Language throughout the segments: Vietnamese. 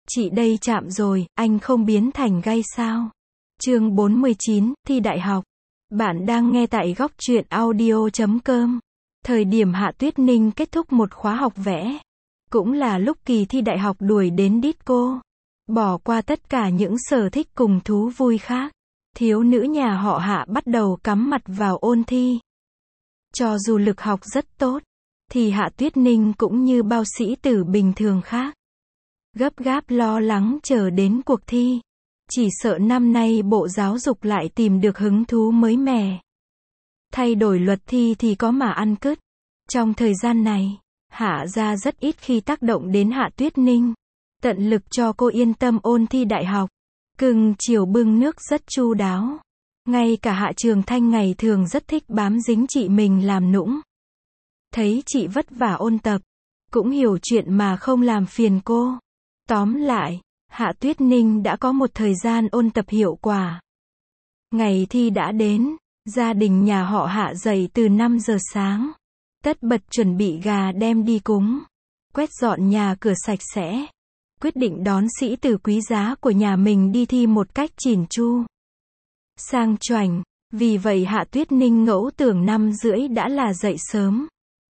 Chị đây chạm rồi, anh không biến thành gay sao? Chương 49, thi đại học. Bạn đang nghe tại góc truyện audio.com. Thời điểm Hạ Tuyết Ninh kết thúc một khóa học vẽ, cũng là lúc kỳ thi đại học đuổi đến đít cô. Bỏ qua tất cả những sở thích cùng thú vui khác, thiếu nữ nhà họ Hạ bắt đầu cắm mặt vào ôn thi. Cho dù lực học rất tốt, thì Hạ Tuyết Ninh cũng như bao sĩ tử bình thường khác, gấp gáp lo lắng chờ đến cuộc thi. Chỉ sợ năm nay Bộ Giáo dục lại tìm được hứng thú mới mẻ. Thay đổi luật thi thì có mà ăn cứt. Trong thời gian này, Hạ gia rất ít khi tác động đến Hạ Tuyết Ninh. Tận lực cho cô yên tâm ôn thi đại học. Cưng chiều bưng nước rất chu đáo. Ngay cả Hạ Trường Thanh ngày thường rất thích bám dính chị mình làm nũng. Thấy chị vất vả ôn tập, cũng hiểu chuyện mà không làm phiền cô. Tóm lại, Hạ Tuyết Ninh đã có một thời gian ôn tập hiệu quả. Ngày thi đã đến, gia đình nhà họ Hạ dậy từ 5 giờ sáng. Tất bật chuẩn bị gà đem đi cúng, quét dọn nhà cửa sạch sẽ. Quyết định đón sĩ tử quý giá của nhà mình đi thi một cách chỉn chu, sang choảnh. Vì vậy Hạ Tuyết Ninh ngẫu tưởng 5:30 đã là dậy sớm.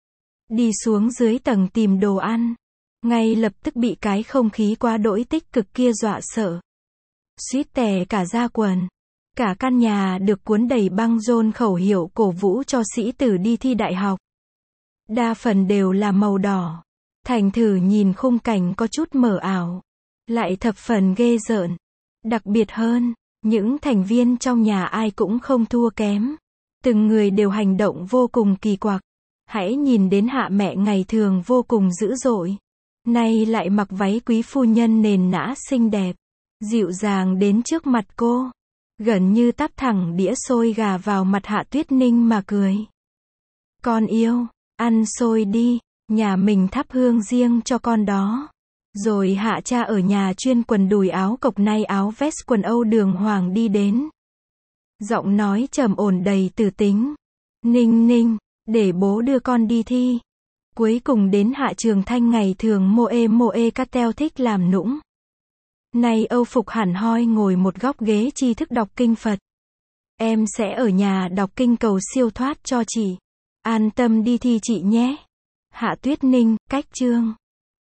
Đi xuống dưới tầng tìm đồ ăn. Ngay lập tức bị cái không khí quá đỗi tích cực kia dọa sợ. Suýt tè cả da quần. Cả căn nhà được cuốn đầy băng rôn khẩu hiệu cổ vũ cho sĩ tử đi thi đại học. Đa phần đều là màu đỏ. Thành thử nhìn khung cảnh có chút mờ ảo, lại thập phần ghê rợn. Đặc biệt hơn, những thành viên trong nhà ai cũng không thua kém. Từng người đều hành động vô cùng kỳ quặc. Hãy nhìn đến Hạ mẹ ngày thường vô cùng dữ dội, nay lại mặc váy quý phu nhân nền nã xinh đẹp, dịu dàng đến trước mặt cô, gần như tắp thẳng đĩa xôi gà vào mặt Hạ Tuyết Ninh mà cười. Con yêu, ăn xôi đi, nhà mình thắp hương riêng cho con đó. Rồi Hạ cha ở nhà chuyên quần đùi áo cộc nay áo vest quần Âu đường hoàng đi đến. Giọng nói trầm ổn đầy từ tính. Ninh Ninh, để bố đưa con đi thi. Cuối cùng đến Hạ Trường Thanh ngày thường moe cartel thích làm nũng. Nay Âu phục hẳn hoi ngồi một góc ghế tri thức đọc kinh Phật. Em sẽ ở nhà đọc kinh cầu siêu thoát cho chị. An tâm đi thi chị nhé. Hạ Tuyết Ninh, cách chương.